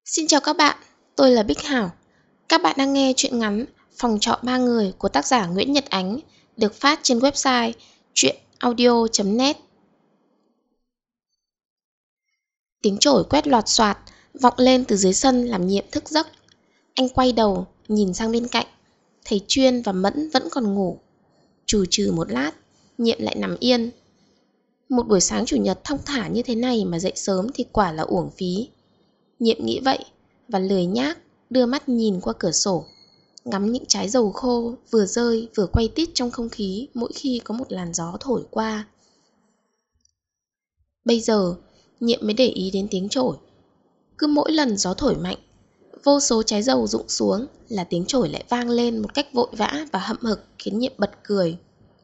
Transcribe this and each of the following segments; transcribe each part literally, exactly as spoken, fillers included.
Xin chào các bạn, tôi là Bích Hảo. Các bạn đang nghe truyện ngắn Phòng trọ ba người của tác giả Nguyễn Nhật Ánh, được phát trên website truyện audio chấm net. Tiếng chổi quét loạt xoạt vọng lên từ dưới sân làm Nhiệm thức giấc. Anh quay đầu nhìn sang bên cạnh, thấy Chuyên và Mẫn vẫn còn ngủ. Chù chừ một lát, Nhiệm lại nằm yên. Một buổi sáng chủ nhật thong thả như thế này mà dậy sớm thì quả là uổng phí. Nhiệm nghĩ vậy và lười nhác đưa mắt nhìn qua cửa sổ, ngắm những trái dầu khô vừa rơi vừa quay tít trong không khí mỗi khi có một làn gió thổi qua. Bây giờ Nhiệm mới để ý đến tiếng chổi. Cứ mỗi lần gió thổi mạnh, vô số trái dầu rụng xuống là tiếng chổi lại vang lên một cách vội vã và hậm hực, khiến Nhiệm bật cười.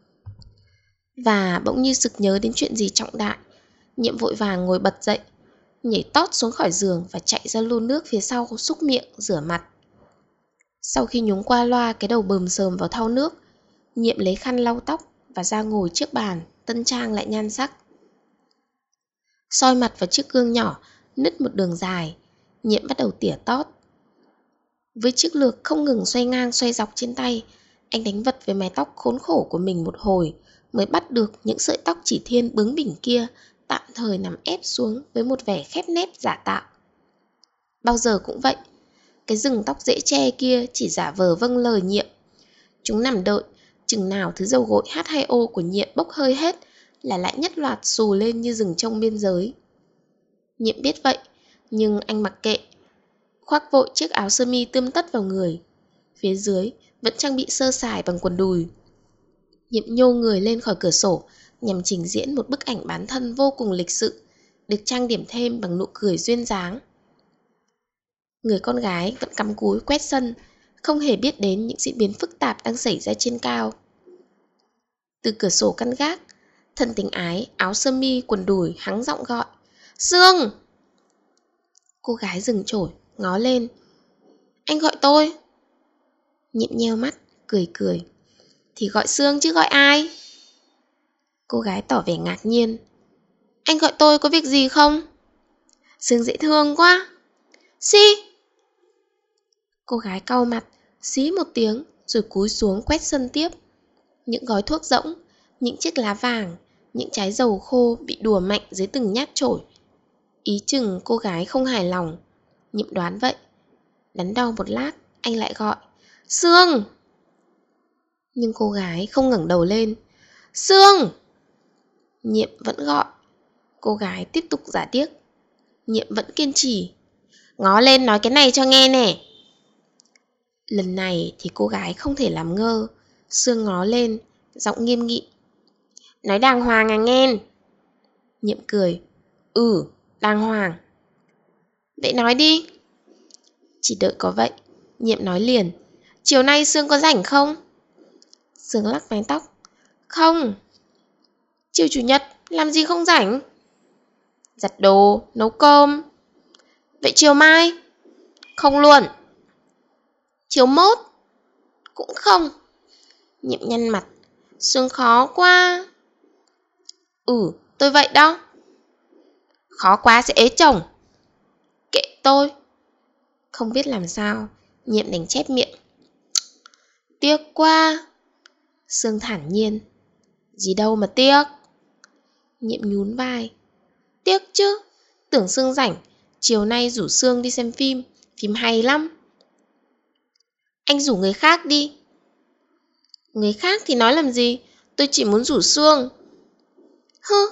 Và bỗng như sực nhớ đến chuyện gì trọng đại, Nhiệm vội vàng ngồi bật dậy, nhảy tót xuống khỏi giường và chạy ra lu nước phía sau xúc miệng, rửa mặt. Sau khi nhúng qua loa cái đầu bờm sờm vào thau nước, Nhiệm lấy khăn lau tóc và ra ngồi trước bàn, tân trang lại nhan sắc. Soi mặt vào chiếc gương nhỏ, nứt một đường dài, Nhiệm bắt đầu tỉa tót. Với chiếc lược không ngừng xoay ngang xoay dọc trên tay, anh đánh vật với mái tóc khốn khổ của mình một hồi, mới bắt được những sợi tóc chỉ thiên bướng bỉnh kia tạm thời nằm ép xuống với một vẻ khép nép giả tạo. Bao giờ cũng vậy, cái rừng tóc dễ che kia chỉ giả vờ vâng lời Nhiệm. Chúng nằm đợi, chừng nào thứ dầu gội H hai O của Nhiệm bốc hơi hết là lại nhất loạt xù lên như rừng trông biên giới. Nhiệm biết vậy, nhưng anh mặc kệ, khoác vội chiếc áo sơ mi tươm tất vào người. Phía dưới vẫn trang bị sơ sài bằng quần đùi. Nhiệm nhô người lên khỏi cửa sổ nhằm trình diễn một bức ảnh bán thân vô cùng lịch sự, được trang điểm thêm bằng nụ cười duyên dáng. Người con gái vẫn cắm cúi quét sân, không hề biết đến những diễn biến phức tạp đang xảy ra trên cao. Từ cửa sổ căn gác, thân tình ái áo sơ mi quần đùi hắng giọng gọi: "Sương!" Cô gái dừng chổi, ngó lên: "Anh gọi tôi?" Nhiệm nheo mắt, cười cười: "Thì gọi Sương chứ gọi ai?" Cô gái tỏ vẻ ngạc nhiên: "Anh gọi tôi có việc gì không?" "Sương dễ thương quá." "Xí!" Cô gái cau mặt, xí một tiếng rồi cúi xuống quét sân tiếp. Những gói thuốc rỗng, những chiếc lá vàng, những trái dầu khô bị đùa mạnh dưới từng nhát chổi. Ý chừng cô gái không hài lòng. Nhiệm đoán vậy. Đắn đo một lát, anh lại gọi: "Sương!" Nhưng cô gái không ngẩng đầu lên. "Sương!" Nhiệm vẫn gọi. Cô gái tiếp tục giả điếc. Nhiệm vẫn kiên trì: "Ngó lên nói cái này cho nghe nè." Lần này thì cô gái không thể làm ngơ. Sương ngó lên, giọng nghiêm nghị: "Nói đàng hoàng à nghe." Nhiệm cười: "Ừ, đàng hoàng." "Vậy nói đi." Chỉ đợi có vậy, Nhiệm nói liền: "Chiều nay Sương có rảnh không?" Sương lắc mái tóc: "Không." "Chiều chủ nhật làm gì không rảnh?" "Giặt đồ, nấu cơm." "Vậy chiều mai?" "Không luôn." "Chiều mốt?" "Cũng không." Nhiệm nhăn mặt: "Sương khó quá." "Ừ, tôi vậy đó." "Khó quá sẽ ế chồng." "Kệ tôi." Không biết làm sao, Nhiệm đành chép miệng: "Tiếc quá." Sương thản nhiên: "Gì đâu mà tiếc." Nhiệm nhún vai: "Tiếc chứ, tưởng Sương rảnh, chiều nay rủ Sương đi xem phim, phim hay lắm." "Anh rủ người khác đi." "Người khác thì nói làm gì, tôi chỉ muốn rủ Sương." "Hứ?"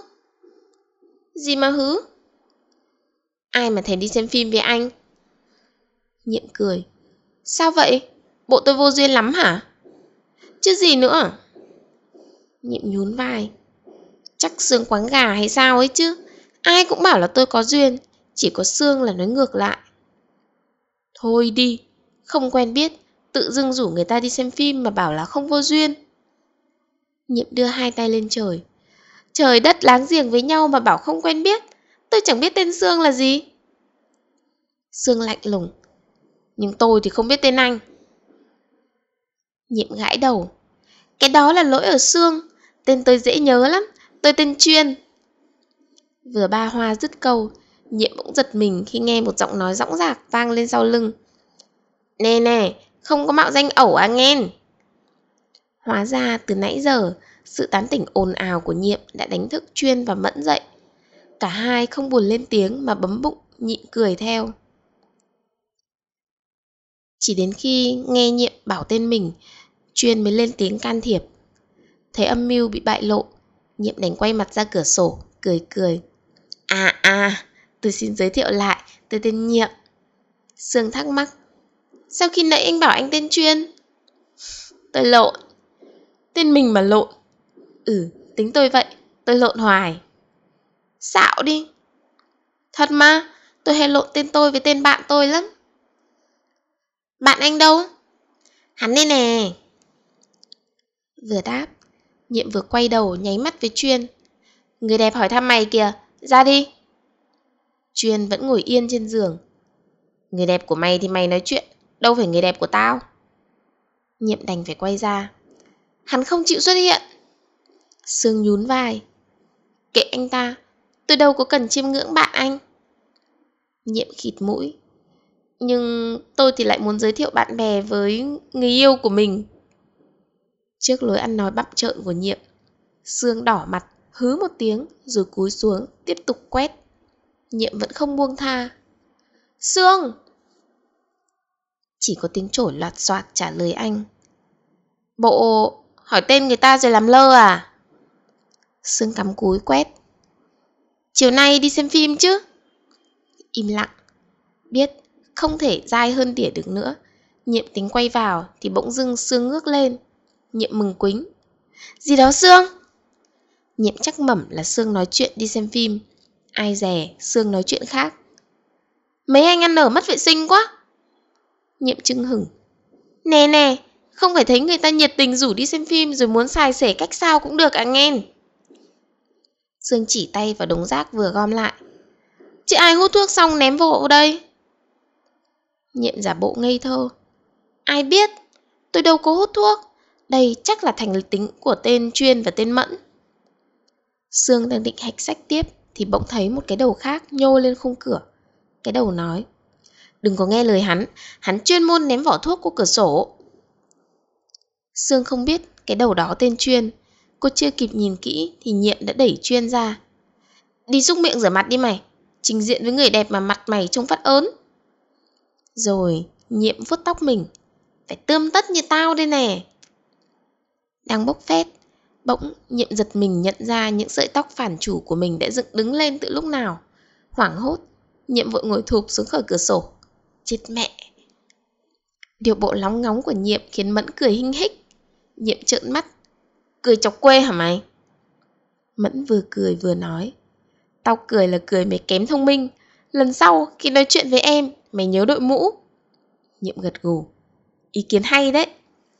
"Gì mà hứ?" "Ai mà thèm đi xem phim với anh." Nhiệm cười: "Sao vậy? Bộ tôi vô duyên lắm hả?" "Chứ gì nữa." Nhiệm nhún vai: "Chắc Sương quáng gà hay sao ấy chứ. Ai cũng bảo là tôi có duyên, chỉ có Sương là nói ngược lại." "Thôi đi, không quen biết, tự dưng rủ người ta đi xem phim mà bảo là không vô duyên." Nhiệm đưa hai tay lên trời: "Trời đất láng giềng với nhau mà bảo không quen biết, tôi chẳng biết tên Sương là gì." Sương lạnh lùng: "Nhưng tôi thì không biết tên anh." Nhiệm gãi đầu: "Cái đó là lỗi ở Sương, tên tôi dễ nhớ lắm, tôi tên Chuyên." Vừa ba hoa dứt câu, Nhiệm bỗng giật mình khi nghe một giọng nói dõng dạc vang lên sau lưng. Nè nè, không có mạo danh ẩu à nghen. Hóa ra từ nãy giờ, sự tán tỉnh ồn ào của Nhiệm đã đánh thức Chuyên và Mẫn dậy. Cả hai không buồn lên tiếng mà bấm bụng nhịn cười theo. Chỉ đến khi nghe Nhiệm bảo tên mình, Chuyên mới lên tiếng can thiệp. Thấy âm mưu bị bại lộ, Nhiệm đành quay mặt ra cửa sổ, cười cười. À à, tôi xin giới thiệu lại, tôi tên Nhiệm. Sương thắc mắc. Sao khi nãy anh bảo anh tên Chuyên? Tôi lộn. Tên mình mà lộn. Ừ, tính tôi vậy, tôi lộn hoài. Xạo đi. Thật mà, tôi hay lộn tên tôi với tên bạn tôi lắm. Bạn anh đâu? Hắn đây nè. Vừa đáp, Nhiệm vừa quay đầu nháy mắt với Chuyên. Người đẹp hỏi thăm mày kìa, ra đi. Chuyên vẫn ngồi yên trên giường. Người đẹp của mày thì mày nói chuyện, đâu phải người đẹp của tao. Nhiệm đành phải quay ra. Hắn không chịu xuất hiện. Sương nhún vai. Kệ anh ta, tôi đâu có cần chiêm ngưỡng bạn anh. Nhiệm khịt mũi. Nhưng tôi thì lại muốn giới thiệu bạn bè với người yêu của mình. Trước lối ăn nói bặm trợn của Nhiệm, Sương đỏ mặt, hứ một tiếng rồi cúi xuống tiếp tục quét. Nhiệm vẫn không buông tha. Sương! Chỉ có tiếng chổi loạt xoạt trả lời anh. Bộ hỏi tên người ta rồi làm lơ à? Sương cắm cúi quét. Chiều nay đi xem phim chứ? Im lặng. Biết không thể dai hơn đỉa được nữa, Nhiệm tính quay vào thì bỗng dưng Sương ngước lên. Nhiệm mừng quính. Gì đó Sương? Nhiệm chắc mẩm là Sương nói chuyện đi xem phim. Ai dè Sương nói chuyện khác. Mấy anh ăn ở mất vệ sinh quá. Nhiệm chưng hửng. Nè nè, không phải thấy người ta nhiệt tình rủ đi xem phim rồi muốn xài xể cách sao cũng được à nghen. Sương chỉ tay vào đống rác vừa gom lại. Chị ai hút thuốc xong ném vô đây? Nhiệm giả bộ ngây thơ. Ai biết, tôi đâu có hút thuốc. Đây chắc là thành tính của tên Chuyên và tên Mẫn. Sương đang định hạch sách tiếp thì bỗng thấy một cái đầu khác nhô lên khung cửa. Cái đầu nói. Đừng có nghe lời hắn, hắn chuyên môn ném vỏ thuốc qua cửa sổ. Sương không biết cái đầu đó tên Chuyên. Cô chưa kịp nhìn kỹ thì Nhiệm đã đẩy Chuyên ra. Đi xúc miệng rửa mặt đi mày. Trình diện với người đẹp mà mặt mày trông phát ớn. Rồi Nhiệm vuốt tóc mình. Phải tươm tất như tao đây nè. Đang bốc phét, bỗng Nhiệm giật mình nhận ra những sợi tóc phản chủ của mình đã dựng đứng lên từ lúc nào. Hoảng hốt, Nhiệm vội ngồi thụp xuống khỏi cửa sổ. Chết mẹ. Điều bộ lóng ngóng của Nhiệm khiến Mẫn cười hinh hích. Nhiệm trợn mắt. Cười chọc quê hả mày? Mẫn vừa cười vừa nói. Tao cười là cười mày kém thông minh. Lần sau khi nói chuyện với em, mày nhớ đội mũ. Nhiệm gật gù. Ý kiến hay đấy.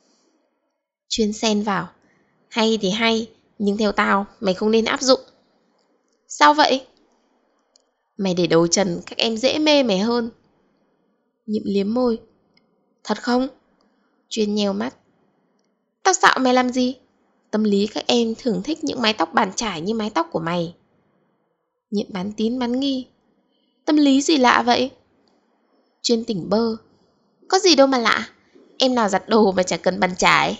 Chuyên xen vào. Hay thì hay, nhưng theo tao mày không nên áp dụng. Sao vậy? Mày để đầu trần các em dễ mê mày hơn. Nhiệm liếm môi. Thật không? Chuyên nheo mắt. Tao xạo mày làm gì? Tâm lý các em thường thích những mái tóc bàn trải như mái tóc của mày. Nhiệm bán tín bán nghi. Tâm lý gì lạ vậy? Chuyên tỉnh bơ. Có gì đâu mà lạ. Em nào giặt đồ mà chả cần bàn trải.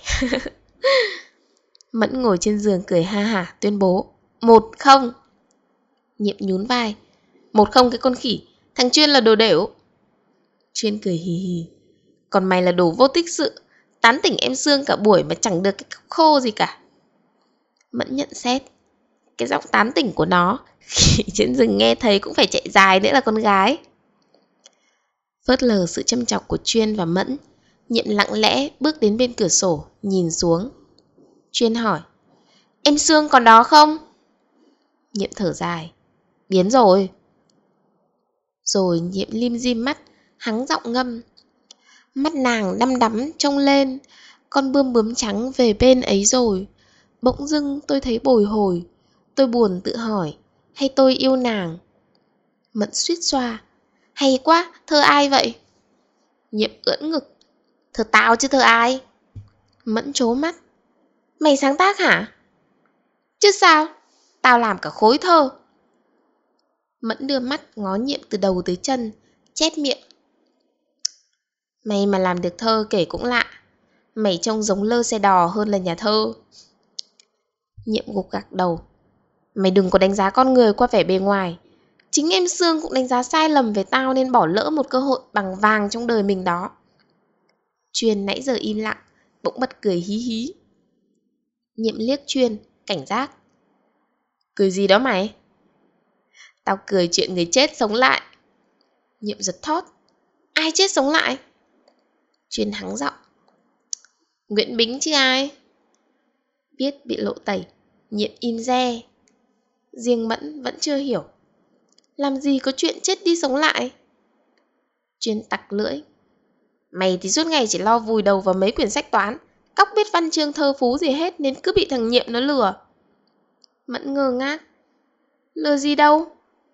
Mẫn ngồi trên giường cười ha hả tuyên bố. Một không. Nhiệm nhún vai. Một không cái con khỉ. Thằng Chuyên là đồ đểu. Chuyên cười hì hì. Còn mày là đồ vô tích sự. Tán tỉnh em Sương cả buổi mà chẳng được cái khô gì cả. Mẫn nhận xét. Cái giọng tán tỉnh của nó khỉ trên rừng nghe thấy cũng phải chạy dài nữa là con gái. Phớt lờ sự châm chọc của Chuyên và Mẫn, Nhiệm lặng lẽ bước đến bên cửa sổ, nhìn xuống. Chuyên hỏi. Em Sương còn đó không? Nhiệm thở dài. Biến rồi. Rồi Nhiệm lim dim mắt, hắng giọng ngâm. Mắt nàng đăm đắm trông lên, con bươm bướm trắng về bên ấy rồi. Bỗng dưng tôi thấy bồi hồi. Tôi buồn tự hỏi, hay tôi yêu nàng? Mẫn suýt xoa. Hay quá, thơ ai vậy? Nhiệm ưỡn ngực. Thơ tao chứ thơ ai? Mẫn trố mắt. Mày sáng tác hả? Chứ sao, tao làm cả khối thơ. Mẫn đưa mắt ngó Nhiệm từ đầu tới chân, chép miệng. Mày mà làm được thơ kể cũng lạ. Mày trông giống lơ xe đò hơn là nhà thơ. Nhiệm gục gặc đầu. Mày đừng có đánh giá con người qua vẻ bề ngoài. Chính em Sương cũng đánh giá sai lầm về tao nên bỏ lỡ một cơ hội bằng vàng trong đời mình đó. Chuyên nãy giờ im lặng, bỗng bật cười hí hí. Nhiệm liếc Chuyên, cảnh giác. Cười gì đó mày? Tao cười chuyện người chết sống lại. Nhiệm giật thót. Ai chết sống lại? Chuyên hắng giọng. Nguyễn Bính chứ ai? Biết bị lộ tẩy, Nhiệm im re. Riêng Mẫn vẫn chưa hiểu. Làm gì có chuyện chết đi sống lại? Chuyên tặc lưỡi. Mày thì suốt ngày chỉ lo vùi đầu vào mấy quyển sách toán, cóc biết văn chương thơ phú gì hết nên cứ bị thằng Nhiệm nó lừa. Mẫn ngơ ngác. Lừa gì đâu?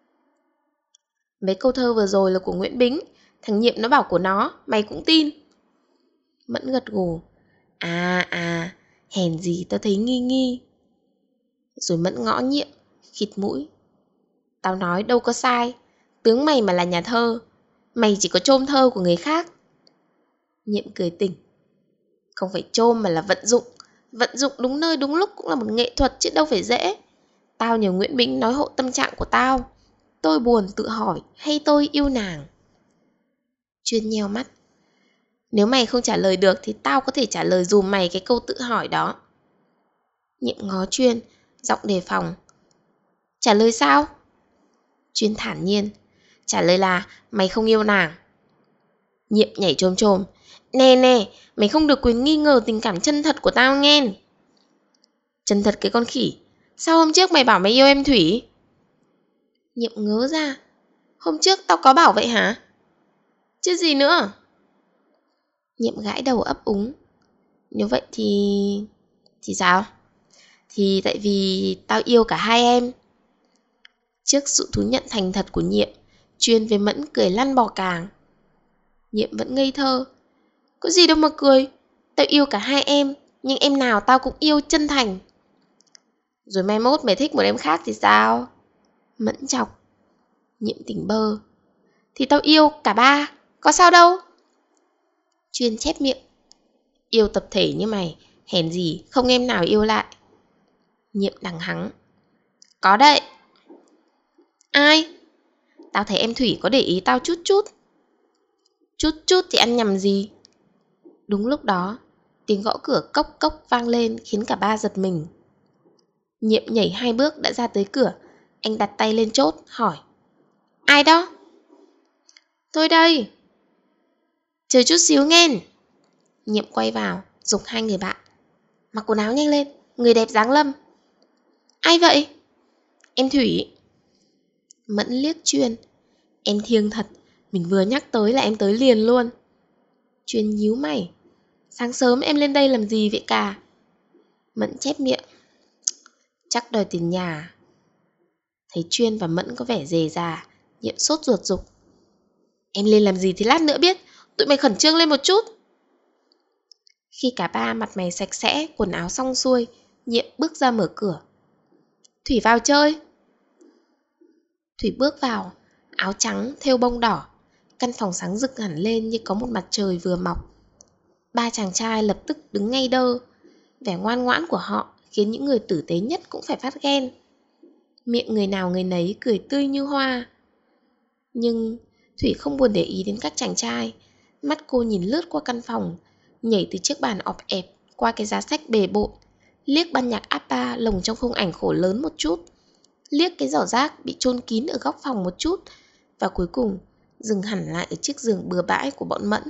Mấy câu thơ vừa rồi là của Nguyễn Bính, thằng Nhiệm nó bảo của nó, mày cũng tin. Mẫn gật gù. À à, hèn gì tao thấy nghi nghi. Rồi Mẫn ngõ Nhiệm, khịt mũi. Tao nói đâu có sai, tướng mày mà là nhà thơ, mày chỉ có chôm thơ của người khác. Nhiệm cười tỉnh. Không phải chôm mà là vận dụng. Vận dụng đúng nơi đúng lúc cũng là một nghệ thuật chứ đâu phải dễ. Tao nhờ Nguyễn Bính nói hộ tâm trạng của tao. Tôi buồn tự hỏi hay tôi yêu nàng? Chuyên nheo mắt. Nếu mày không trả lời được thì tao có thể trả lời dùm mày cái câu tự hỏi đó. Nhiệm ngó Chuyên, giọng đề phòng. Trả lời sao? Chuyên thản nhiên. Trả lời là mày không yêu nàng. Nhiệm nhảy chồm chồm. Nè nè, mày không được quyền nghi ngờ tình cảm chân thật của tao nghe. Chân thật cái con khỉ. Sao hôm trước mày bảo mày yêu em Thủy? Nhiệm ngớ ra. Hôm trước tao có bảo vậy hả? Chứ gì nữa? Nhiệm gãi đầu ấp úng. Nếu vậy thì... Thì sao? Thì tại vì tao yêu cả hai em. Trước sự thú nhận thành thật của Nhiệm, Chuyên với Mẫn cười lăn bò càng. Nhiệm vẫn ngây thơ. Có gì đâu mà cười. Tao yêu cả hai em, nhưng em nào tao cũng yêu chân thành. Rồi mai mốt mày thích một em khác thì sao? Mẫn chọc. Nhiệm tỉnh bơ. Thì tao yêu cả ba, có sao đâu? Chuyên chép miệng. Yêu tập thể như mày, hèn gì không em nào yêu lại. Nhiệm đằng hắng. Có đấy. Ai? Tao thấy em Thủy có để ý tao chút chút. Chút chút thì ăn nhầm gì? Đúng lúc đó, tiếng gõ cửa cốc cốc vang lên khiến cả ba giật mình. Nhiệm nhảy hai bước đã ra tới cửa. Anh đặt tay lên chốt, hỏi. Ai đó? Tôi đây. Chờ chút xíu nghe. Nhiệm quay vào, giục hai người bạn. Mặc quần áo nhanh lên, người đẹp giáng lâm. Ai vậy? Em Thủy. Mẫn liếc Chuyên. Em thiêng thật, mình vừa nhắc tới là em tới liền luôn. Chuyên nhíu mày. Sáng sớm em lên đây làm gì vậy cả? Mẫn chép miệng. Chắc đòi tiền nhà. Thấy Chuyên và Mẫn có vẻ dề già, Nhiệm sốt ruột giục. Em lên làm gì thì lát nữa biết. Tụi mày khẩn trương lên một chút. Khi cả ba mặt mày sạch sẽ, quần áo xong xuôi, Nhiệm bước ra mở cửa. Thủy vào chơi. Thủy bước vào, áo trắng thêu bông đỏ. Căn phòng sáng rực hẳn lên như có một mặt trời vừa mọc. Ba chàng trai lập tức đứng ngay đơ. Vẻ ngoan ngoãn của họ khiến những người tử tế nhất cũng phải phát ghen. Miệng người nào người nấy cười tươi như hoa. Nhưng Thủy không buồn để ý đến các chàng trai. Mắt cô nhìn lướt qua căn phòng, nhảy từ chiếc bàn ọp ẹp qua cái giá sách bề bộn, liếc ban nhạc Appa lồng trong khung ảnh khổ lớn một chút, liếc cái giỏ rác bị chôn kín ở góc phòng một chút, và cuối cùng dừng hẳn lại ở chiếc giường bừa bãi của bọn Mẫn.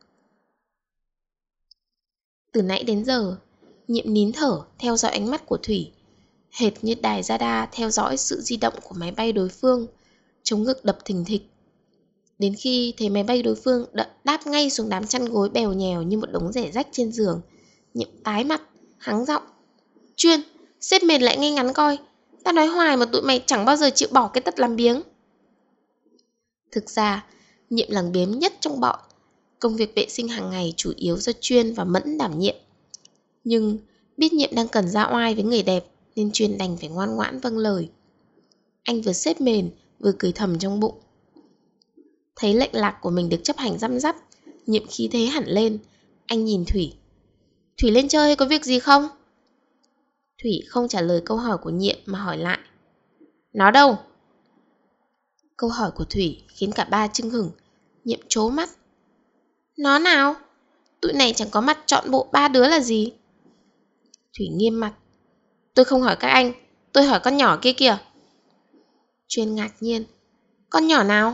Từ nãy đến giờ, Nhiệm nín thở theo dõi ánh mắt của Thủy, hệt như đài radar theo dõi sự di động của máy bay đối phương, chống ngực đập thình thịch. Đến khi thấy máy bay đối phương đã đáp ngay xuống đám chăn gối bèo nhèo như một đống rẻ rách trên giường, Nhiệm tái mặt, hắng giọng. Chuyên, xếp mền lại ngay ngắn coi. Tao nói hoài mà tụi mày chẳng bao giờ chịu bỏ cái tật làm biếng. Thực ra, Nhiệm lằng biếng nhất trong bọn. Công việc vệ sinh hàng ngày chủ yếu do Chuyên và Mẫn đảm nhiệm. Nhưng biết Nhiệm đang cần ra oai với người đẹp nên Chuyên đành phải ngoan ngoãn vâng lời. Anh vừa xếp mền vừa cười thầm trong bụng. Thấy lệnh lạc của mình được chấp hành răm rắp, Nhiệm khí thế hẳn lên. Anh nhìn Thủy. Thủy lên chơi hay có việc gì không? Thủy không trả lời câu hỏi của Nhiệm mà hỏi lại. Nó đâu? Câu hỏi của Thủy khiến cả ba chưng hửng. Nhiệm trố mắt. Nó nào? Tụi này chẳng có mặt trọn bộ ba đứa là gì? Thủy nghiêm mặt. Tôi không hỏi các anh, tôi hỏi con nhỏ kia kìa. Chuyên ngạc nhiên. Con nhỏ nào?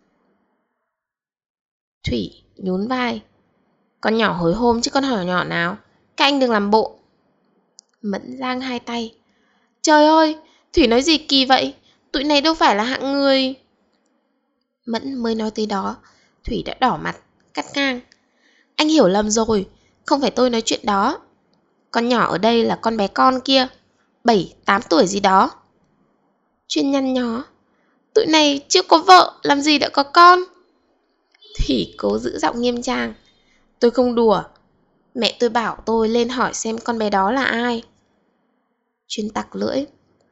Thủy nhún vai. Con nhỏ hồi hôm chứ con hỏi nhỏ nào. Các anh đừng làm bộ. Mẫn giang hai tay. Trời ơi, Thủy nói gì kỳ vậy? Tụi này đâu phải là hạng người. Mẫn mới nói tới đó, Thủy đã đỏ mặt, cắt ngang. Anh hiểu lầm rồi, không phải tôi nói chuyện đó. Con nhỏ ở đây là con bé con kia, bảy, tám tuổi gì đó. Chuyên nhăn nhó. Tụi này chưa có vợ, làm gì đã có con? Thủy cố giữ giọng nghiêm trang. Tôi không đùa. Mẹ tôi bảo tôi lên hỏi xem con bé đó là ai. Chuyên tặc lưỡi.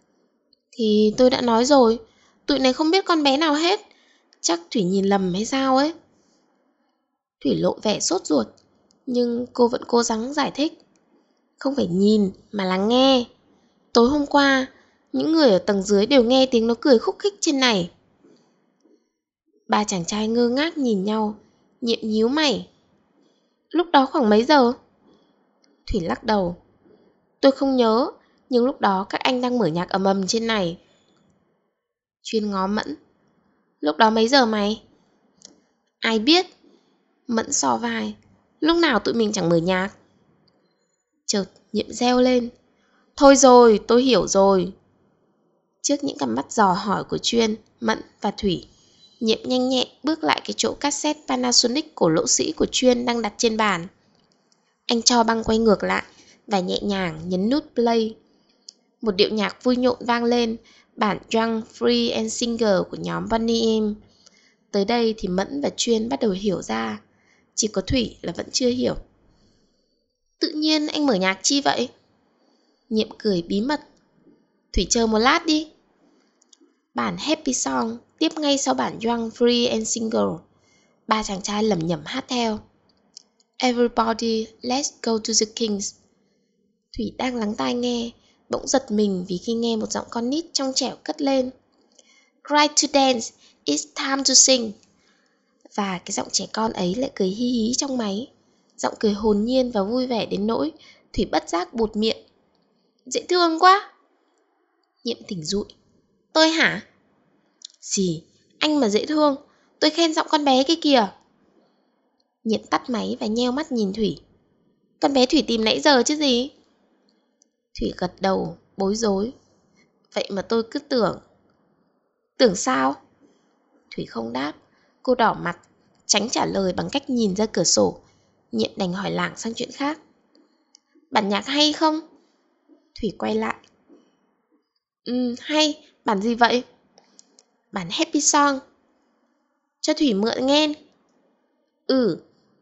Thì tôi đã nói rồi, tụi này không biết con bé nào hết. Chắc Thủy nhìn lầm hay sao ấy. Thủy lộ vẻ sốt ruột, nhưng cô vẫn cố gắng giải thích. Không phải nhìn mà là nghe. Tối hôm qua, những người ở tầng dưới đều nghe tiếng nó cười khúc khích trên này. Ba chàng trai ngơ ngác nhìn nhau. Nhiệm nhíu mày. Lúc đó khoảng mấy giờ? Thủy lắc đầu. Tôi không nhớ, nhưng lúc đó các anh đang mở nhạc ầm ầm trên này. Chuyên ngó Mẫn. Lúc đó mấy giờ mày? Ai biết? Mẫn xò vai. Lúc nào tụi mình chẳng mở nhạc? Chợt Nhiệm reo lên. Thôi rồi, tôi hiểu rồi. Trước những cặp mắt dò hỏi của Chuyên, Mẫn và Thủy, Nhiệm nhanh nhẹn bước lại cái chỗ cassette Panasonic cổ lỗ sĩ của Chuyên đang đặt trên bàn. Anh cho băng quay ngược lại và nhẹ nhàng nhấn nút play. Một điệu nhạc vui nhộn vang lên, bản Young, Free and Single của nhóm Boney M. Tới đây thì Mẫn và Chuyên bắt đầu hiểu ra. Chỉ có Thủy là vẫn chưa hiểu. Tự nhiên anh mở nhạc chi vậy? Nhiệm cười bí mật. Thủy chờ một lát đi. Bản Happy Song tiếp ngay sau bản Young, Free and Single. Ba chàng trai lẩm nhẩm hát theo. Everybody, let's go to the Kings. Thủy đang lắng tai nghe, bỗng giật mình vì khi nghe một giọng con nít trong trẻo cất lên. Cry to dance, it's time to sing. Và cái giọng trẻ con ấy lại cười hi hí trong máy. Giọng cười hồn nhiên và vui vẻ đến nỗi Thủy bất giác buột miệng. Dễ thương quá. Nhiệm tỉnh dụi. Tôi hả? Gì, anh mà dễ thương. Tôi khen giọng con bé kia kìa. Nhiệm tắt máy và nheo mắt nhìn Thủy. Con bé Thủy tìm nãy giờ chứ gì? Thủy gật đầu, bối rối. Vậy mà tôi cứ tưởng. Tưởng sao? Thủy không đáp. Cô đỏ mặt, tránh trả lời bằng cách nhìn ra cửa sổ. Nhiệm đành hỏi lảng sang chuyện khác. Bản nhạc hay không? Thủy quay lại. Ừ, hay. Bản gì vậy? Bản Happy Song. Cho Thủy mượn nghe. Ừ.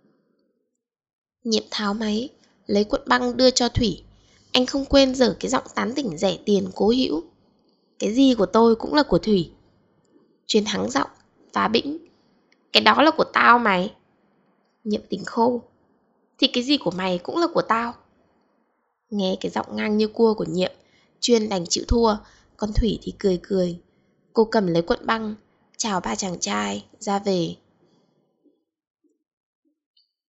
Nhiệm tháo máy, lấy cuộn băng đưa cho Thủy. Anh không quên dở cái giọng tán tỉnh rẻ tiền cố hữu. Cái gì của tôi cũng là của Thủy. Chuyên hắng giọng, phá bĩnh. Cái đó là của tao mày. Nhiệm tỉnh khô. Thì cái gì của mày cũng là của tao. Nghe cái giọng ngang như cua của Nhiệm, Chuyên đành chịu thua. Còn Thủy thì cười cười. Cô cầm lấy cuộn băng, chào ba chàng trai, ra về.